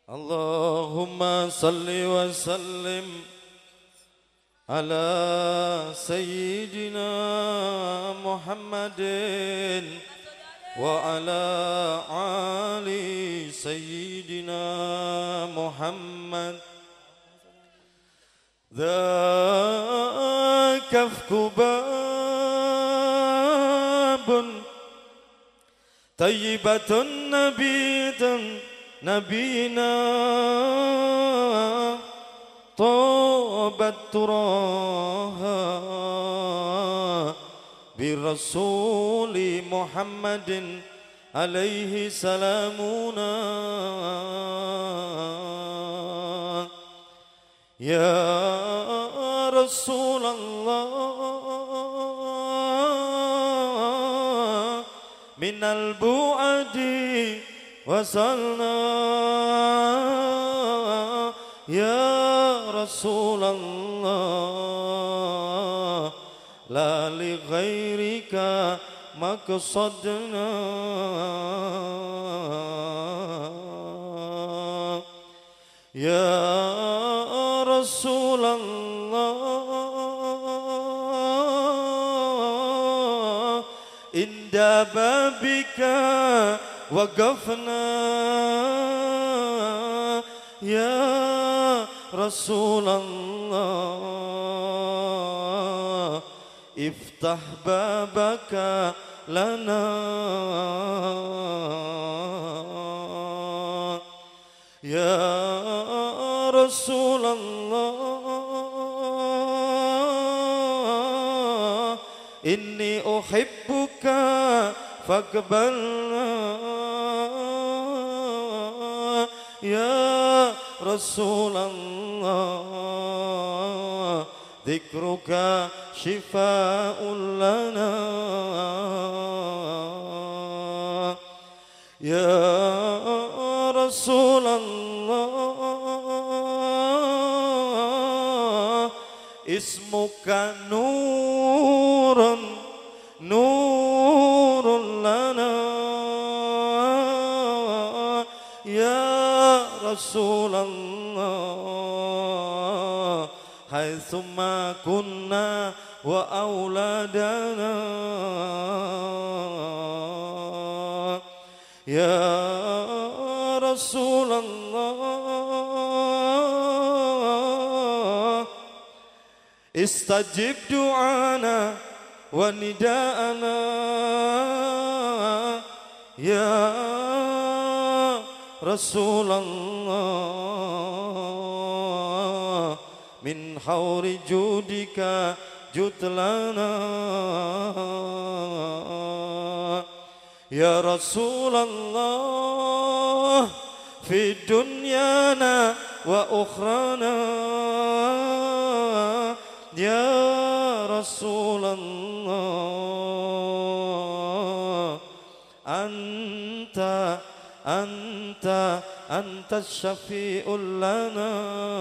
اللهم صل وسلم على سيدنا محمد وعلى آل سيدنا محمد. ذاك باب طيبة نبينا طابت تراها برسول محمد عليه سلامنا. يا رسول الله من البعد وصلنا. يا رسول الله لا لغيرك مقصدنا. يا رسول الله عند بابك وقفنا. يا رسول الله افتح بابك لنا. يا رسول الله إني أحبك فاقبلنا. يا رسول الله ذكرك شفاء لنا. يا رسول الله اسمك نور لنا. يا رسول الله حيثما كنا وأولادنا. يا رسول الله استجب دعانا ونداءنا. يا رسول الله من حور جودك جد لنا. يا رسول الله في دنيانا وأخرانا. يا رسول الله أنت الشفيع لنا.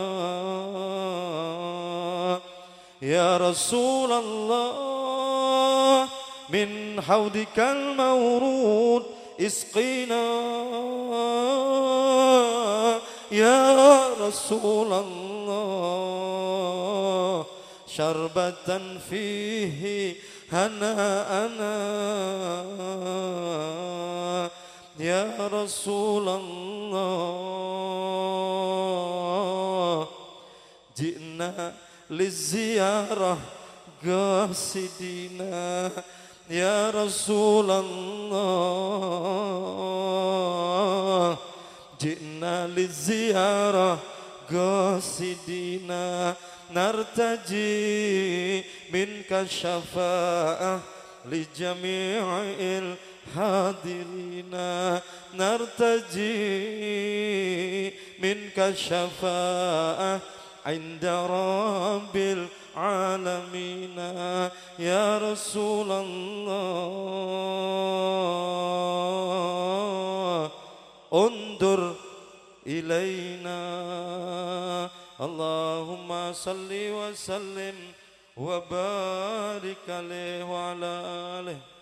يا رسول الله من حوضك المورود اسقينا. يا رسول الله شربة فيه هناءنا. يا رسول الله جئنا للزيارة قاصدينا. يا رسول الله جئنا للزيارة قاصدينا نرتجي منك الشفاعة لجميع الحاضرين. نرتجي منك الشفاعة عند رب العالمين. يا رسول الله انظر إلينا. اللهم صل وسلم وبارك عليه وعلى آله.